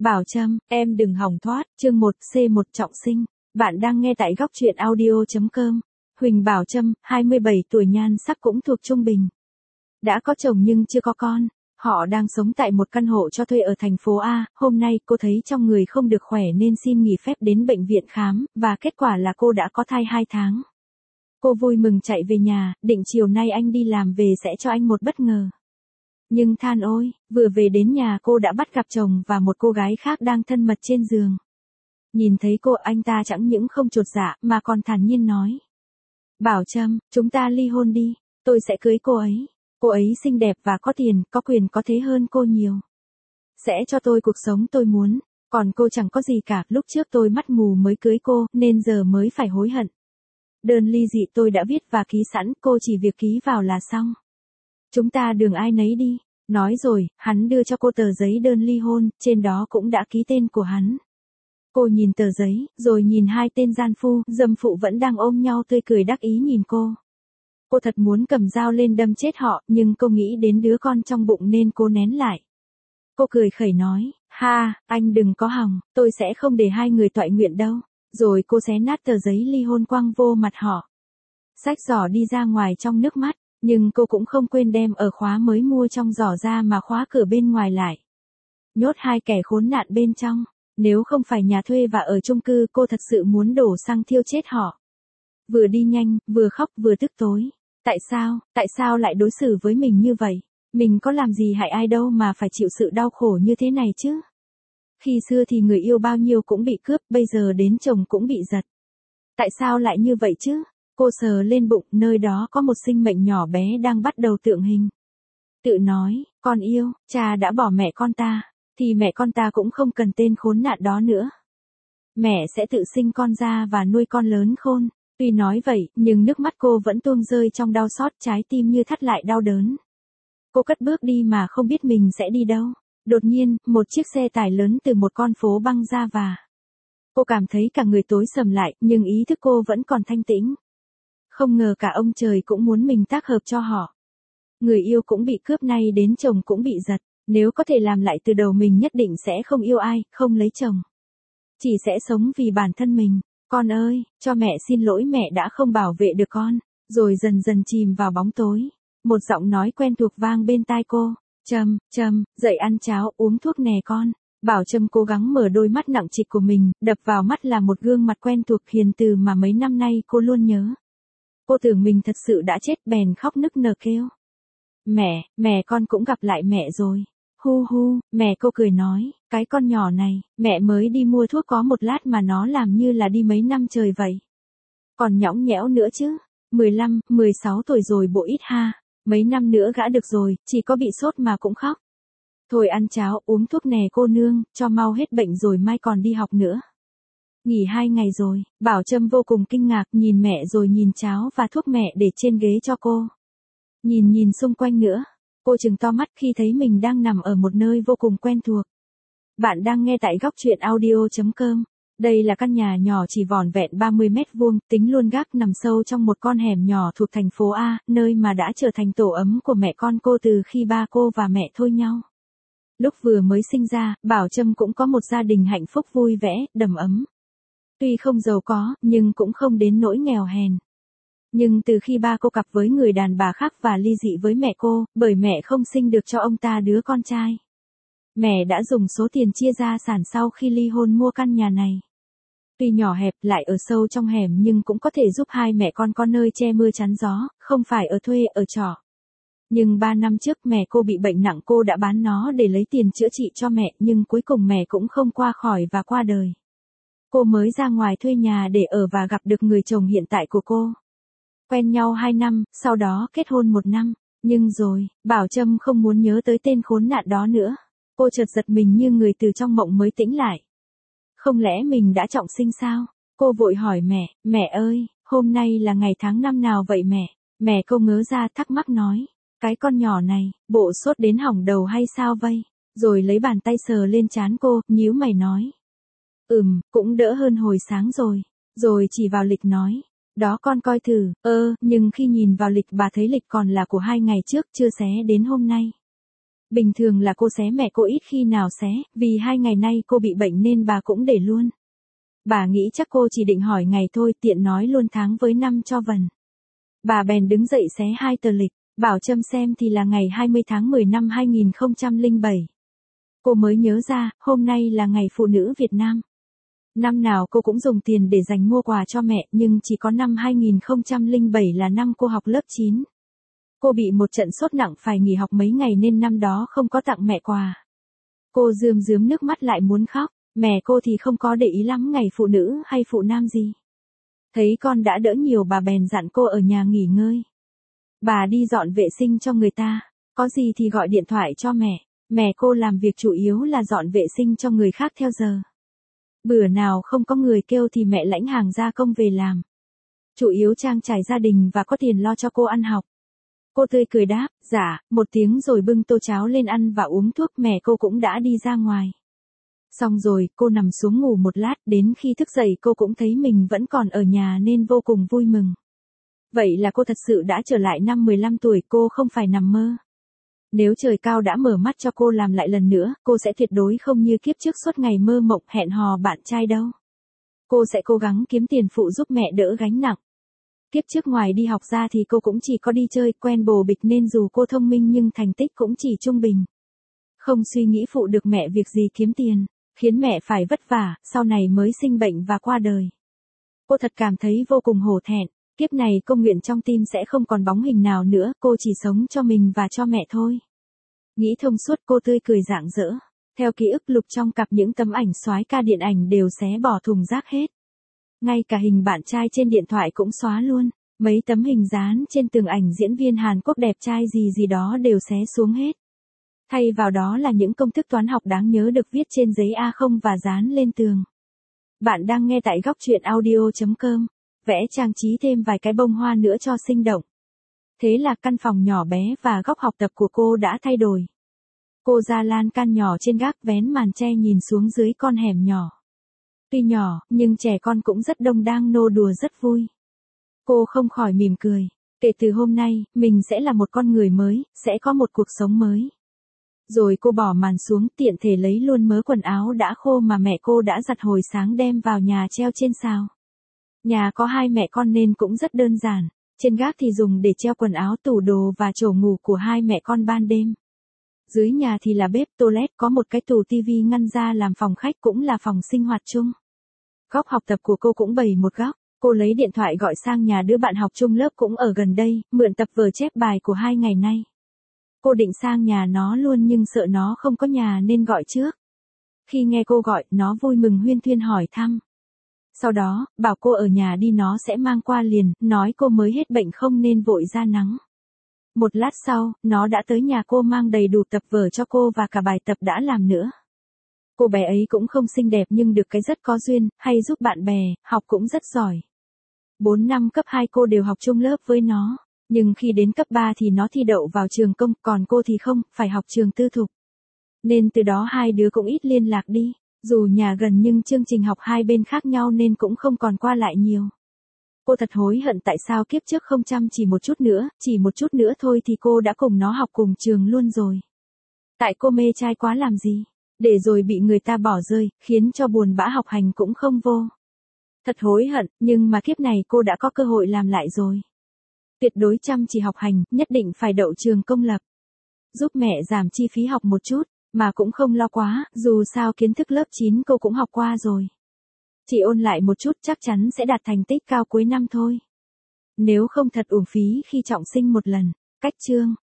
Bảo Trâm, em đừng hòng thoát, chương 1C1 trọng sinh. Bạn đang nghe tại góc truyện audio.com. Huỳnh Bảo Trâm, 27 tuổi, nhan sắc cũng thuộc trung bình. Đã có chồng nhưng chưa có con. Họ đang sống tại một căn hộ cho thuê ở thành phố A. Hôm nay cô thấy trong người không được khỏe nên xin nghỉ phép đến bệnh viện khám, và kết quả là cô đã có thai 2 tháng. Cô vui mừng chạy về nhà, định chiều nay anh đi làm về sẽ cho anh một bất ngờ. Nhưng than ôi, vừa về đến nhà cô đã bắt gặp chồng và một cô gái khác đang thân mật trên giường. Nhìn thấy cô, anh ta chẳng những không chột dạ mà còn thản nhiên nói: Bảo Trâm, chúng ta ly hôn đi, tôi sẽ cưới cô ấy. Cô ấy xinh đẹp và có tiền, có quyền có thế hơn cô nhiều. Sẽ cho tôi cuộc sống tôi muốn, còn cô chẳng có gì cả, lúc trước tôi mắt mù mới cưới cô, nên giờ mới phải hối hận. Đơn ly dị tôi đã viết và ký sẵn, cô chỉ việc ký vào là xong. Chúng ta đường ai nấy đi. Nói rồi, hắn đưa cho cô tờ giấy đơn ly hôn, trên đó cũng đã ký tên của hắn. Cô nhìn tờ giấy, rồi nhìn hai tên gian phu, dâm phụ vẫn đang ôm nhau tươi cười đắc ý nhìn cô. Cô thật muốn cầm dao lên đâm chết họ, nhưng cô nghĩ đến đứa con trong bụng nên cô nén lại. Cô cười khẩy nói: Ha, anh đừng có hòng, tôi sẽ không để hai người toại nguyện đâu. Rồi cô xé nát tờ giấy ly hôn quăng vô mặt họ. Xách giỏ đi ra ngoài trong nước mắt. Nhưng cô cũng không quên đem ổ khóa mới mua trong giỏ ra mà khóa cửa bên ngoài lại. Nhốt hai kẻ khốn nạn bên trong. Nếu không phải nhà thuê và ở chung cư, cô thật sự muốn đổ xăng thiêu chết họ. Vừa đi nhanh, vừa khóc vừa tức tối. Tại sao lại đối xử với mình như vậy? Mình có làm gì hại ai đâu mà phải chịu sự đau khổ như thế này chứ? Khi xưa thì người yêu bao nhiêu cũng bị cướp, bây giờ đến chồng cũng bị giật. Tại sao lại như vậy chứ? Cô sờ lên bụng, nơi đó có một sinh mệnh nhỏ bé đang bắt đầu tượng hình. Tự nói: Con yêu, cha đã bỏ mẹ con ta, thì mẹ con ta cũng không cần tên khốn nạn đó nữa. Mẹ sẽ tự sinh con ra và nuôi con lớn khôn. Tuy nói vậy, nhưng nước mắt cô vẫn tuôn rơi trong đau xót, trái tim như thắt lại đau đớn. Cô cất bước đi mà không biết mình sẽ đi đâu. Đột nhiên, một chiếc xe tải lớn từ một con phố băng ra và cô cảm thấy cả người tối sầm lại, nhưng ý thức cô vẫn còn thanh tĩnh. Không ngờ cả ông trời cũng muốn mình tác hợp cho họ. Người yêu cũng bị cướp, nay đến chồng cũng bị giật. Nếu có thể làm lại từ đầu mình nhất định sẽ không yêu ai, không lấy chồng. Chỉ sẽ sống vì bản thân mình. Con ơi, cho mẹ xin lỗi, mẹ đã không bảo vệ được con. Rồi dần dần chìm vào bóng tối. Một giọng nói quen thuộc vang bên tai cô: Trâm, dậy ăn cháo, uống thuốc nè con. Bảo Trâm cố gắng mở đôi mắt nặng trịch của mình, đập vào mắt là một gương mặt quen thuộc hiền từ mà mấy năm nay cô luôn nhớ. Cô tưởng mình thật sự đã chết, bèn khóc nức nở kêu: Mẹ con cũng gặp lại mẹ rồi. Hu hu, mẹ, cô cười nói: Cái con nhỏ này, mẹ mới đi mua thuốc có một lát mà nó làm như là đi mấy năm trời vậy. Còn nhõng nhẽo nữa chứ, 15, 16 tuổi rồi bộ ít ha, mấy năm nữa gã được rồi, chỉ có bị sốt mà cũng khóc. Thôi ăn cháo, uống thuốc nè cô nương, cho mau hết bệnh rồi mai còn đi học nữa. Nghỉ 2 ngày rồi, Bảo Trâm vô cùng kinh ngạc, nhìn mẹ rồi nhìn cháo và thuốc mẹ để trên ghế cho cô. Nhìn xung quanh nữa, cô trừng to mắt khi thấy mình đang nằm ở một nơi vô cùng quen thuộc. Bạn đang nghe tại góc truyện audio.com. Đây là căn nhà nhỏ chỉ vỏn vẹn 30 mét vuông, tính luôn gác, nằm sâu trong một con hẻm nhỏ thuộc thành phố A, nơi mà đã trở thành tổ ấm của mẹ con cô từ khi ba cô và mẹ thôi nhau. Lúc vừa mới sinh ra, Bảo Trâm cũng có một gia đình hạnh phúc vui vẻ, đầm ấm. Tuy không giàu có, nhưng cũng không đến nỗi nghèo hèn. Nhưng từ khi ba cô cặp với người đàn bà khác và ly dị với mẹ cô, bởi mẹ không sinh được cho ông ta đứa con trai, mẹ đã dùng số tiền chia gia sản sau khi ly hôn mua căn nhà này. Tuy nhỏ hẹp, lại ở sâu trong hẻm, nhưng cũng có thể giúp hai mẹ con có nơi che mưa chắn gió, không phải ở thuê ở trọ. Nhưng 3 năm trước mẹ cô bị bệnh nặng, cô đã bán nó để lấy tiền chữa trị cho mẹ, nhưng cuối cùng mẹ cũng không qua khỏi và qua đời. Cô mới ra ngoài thuê nhà để ở và gặp được người chồng hiện tại của cô. Quen nhau 2 năm, sau đó kết hôn 1 năm. Nhưng rồi, Bảo Trâm không muốn nhớ tới tên khốn nạn đó nữa. Cô chợt giật mình như người từ trong mộng mới tỉnh lại. Không lẽ mình đã trọng sinh sao? Cô vội hỏi mẹ ơi, hôm nay là ngày tháng năm nào vậy mẹ? Mẹ cô ngớ ra thắc mắc nói: Cái con nhỏ này, bộ sốt đến hỏng đầu hay sao vậy? Rồi lấy bàn tay sờ lên trán cô, nhíu mày nói: Cũng đỡ hơn hồi sáng rồi. Rồi chỉ vào lịch nói: Đó con coi thử, nhưng khi nhìn vào lịch bà thấy lịch còn là của 2 ngày trước, chưa xé đến hôm nay. Bình thường là cô xé mẹ cô ít khi nào xé, vì 2 ngày nay cô bị bệnh nên bà cũng để luôn. Bà nghĩ chắc cô chỉ định hỏi ngày thôi, tiện nói luôn tháng với năm cho vần. Bà bèn đứng dậy xé 2 tờ lịch, bảo Trâm xem thì là ngày 20 tháng 10 năm 2007. Cô mới nhớ ra, hôm nay là ngày phụ nữ Việt Nam. Năm nào cô cũng dùng tiền để dành mua quà cho mẹ, nhưng chỉ có năm 2007 là năm cô học lớp 9. Cô bị một trận sốt nặng phải nghỉ học mấy ngày nên năm đó không có tặng mẹ quà. Cô rơm rớm nước mắt lại muốn khóc, mẹ cô thì không có để ý lắm ngày phụ nữ hay phụ nam gì. Thấy con đã đỡ nhiều bà bèn dặn cô ở nhà nghỉ ngơi. Bà đi dọn vệ sinh cho người ta, có gì thì gọi điện thoại cho mẹ. Mẹ cô làm việc chủ yếu là dọn vệ sinh cho người khác theo giờ. Bữa nào không có người kêu thì mẹ lãnh hàng gia công về làm. Chủ yếu trang trải gia đình và có tiền lo cho cô ăn học. Cô tươi cười đáp, dạ, 1 tiếng rồi bưng tô cháo lên ăn và uống thuốc, mẹ cô cũng đã đi ra ngoài. Xong rồi, cô nằm xuống ngủ một lát, đến khi thức dậy cô cũng thấy mình vẫn còn ở nhà nên vô cùng vui mừng. Vậy là cô thật sự đã trở lại năm 15 tuổi, cô không phải nằm mơ. Nếu trời cao đã mở mắt cho cô làm lại lần nữa, cô sẽ tuyệt đối không như kiếp trước suốt ngày mơ mộng hẹn hò bạn trai đâu. Cô sẽ cố gắng kiếm tiền phụ giúp mẹ đỡ gánh nặng. Kiếp trước ngoài đi học ra thì cô cũng chỉ có đi chơi, quen bồ bịch nên dù cô thông minh nhưng thành tích cũng chỉ trung bình. Không suy nghĩ phụ được mẹ việc gì kiếm tiền, khiến mẹ phải vất vả, sau này mới sinh bệnh và qua đời. Cô thật cảm thấy vô cùng hổ thẹn, kiếp này cô nguyện trong tim sẽ không còn bóng hình nào nữa, cô chỉ sống cho mình và cho mẹ thôi. Nghĩ thông suốt, cô tươi cười rạng rỡ. Theo ký ức lục trong cặp, những tấm ảnh soái ca điện ảnh đều xé bỏ thùng rác hết. Ngay cả hình bạn trai trên điện thoại cũng xóa luôn. Mấy tấm hình dán trên tường ảnh diễn viên Hàn Quốc đẹp trai gì gì đó đều xé xuống hết. Thay vào đó là những công thức toán học đáng nhớ được viết trên giấy A0 và dán lên tường. Bạn đang nghe tại góc truyện audio.com. Vẽ trang trí thêm vài cái bông hoa nữa cho sinh động. Thế là căn phòng nhỏ bé và góc học tập của cô đã thay đổi. Cô ra lan can nhỏ trên gác, vén màn che nhìn xuống dưới con hẻm nhỏ. Tuy nhỏ, nhưng trẻ con cũng rất đông đang nô đùa rất vui. Cô không khỏi mỉm cười. Kể từ hôm nay, mình sẽ là một con người mới, sẽ có một cuộc sống mới. Rồi cô bỏ màn xuống, tiện thể lấy luôn mớ quần áo đã khô mà mẹ cô đã giặt hồi sáng đem vào nhà treo trên sào. Nhà có 2 mẹ con nên cũng rất đơn giản. Trên gác thì dùng để treo quần áo, tủ đồ và chỗ ngủ của 2 mẹ con ban đêm. Dưới nhà thì là bếp, toilet, có một cái tủ tivi ngăn ra làm phòng khách cũng là phòng sinh hoạt chung. Góc học tập của cô cũng bày một góc. Cô lấy điện thoại gọi sang nhà đứa bạn học chung lớp cũng ở gần đây, mượn tập vở chép bài của 2 ngày nay. Cô định sang nhà nó luôn nhưng sợ nó không có nhà nên gọi trước. Khi nghe cô gọi, nó vui mừng huyên thuyên hỏi thăm. Sau đó, bảo cô ở nhà đi, nó sẽ mang qua liền, nói cô mới hết bệnh không nên vội ra nắng. Một lát sau, nó đã tới nhà cô mang đầy đủ tập vở cho cô và cả bài tập đã làm nữa. Cô bé ấy cũng không xinh đẹp nhưng được cái rất có duyên, hay giúp bạn bè, học cũng rất giỏi. 4 năm cấp 2 cô đều học chung lớp với nó, nhưng khi đến cấp 3 thì nó thi đậu vào trường công, còn cô thì không, phải học trường tư thục. Nên từ đó hai đứa cũng ít liên lạc đi, dù nhà gần nhưng chương trình học hai bên khác nhau nên cũng không còn qua lại nhiều. Cô thật hối hận tại sao kiếp trước không chăm chỉ một chút nữa, chỉ một chút nữa thôi thì cô đã cùng nó học cùng trường luôn rồi. Tại cô mê trai quá làm gì, để rồi bị người ta bỏ rơi, khiến cho buồn bã học hành cũng không vô. Thật hối hận, nhưng mà kiếp này cô đã có cơ hội làm lại rồi. Tuyệt đối chăm chỉ học hành, nhất định phải đậu trường công lập. Giúp mẹ giảm chi phí học một chút, mà cũng không lo quá, dù sao kiến thức lớp 9 cô cũng học qua rồi. Chỉ ôn lại một chút chắc chắn sẽ đạt thành tích cao cuối năm thôi. Nếu không thật uổng phí khi trọng sinh một lần. Cách chương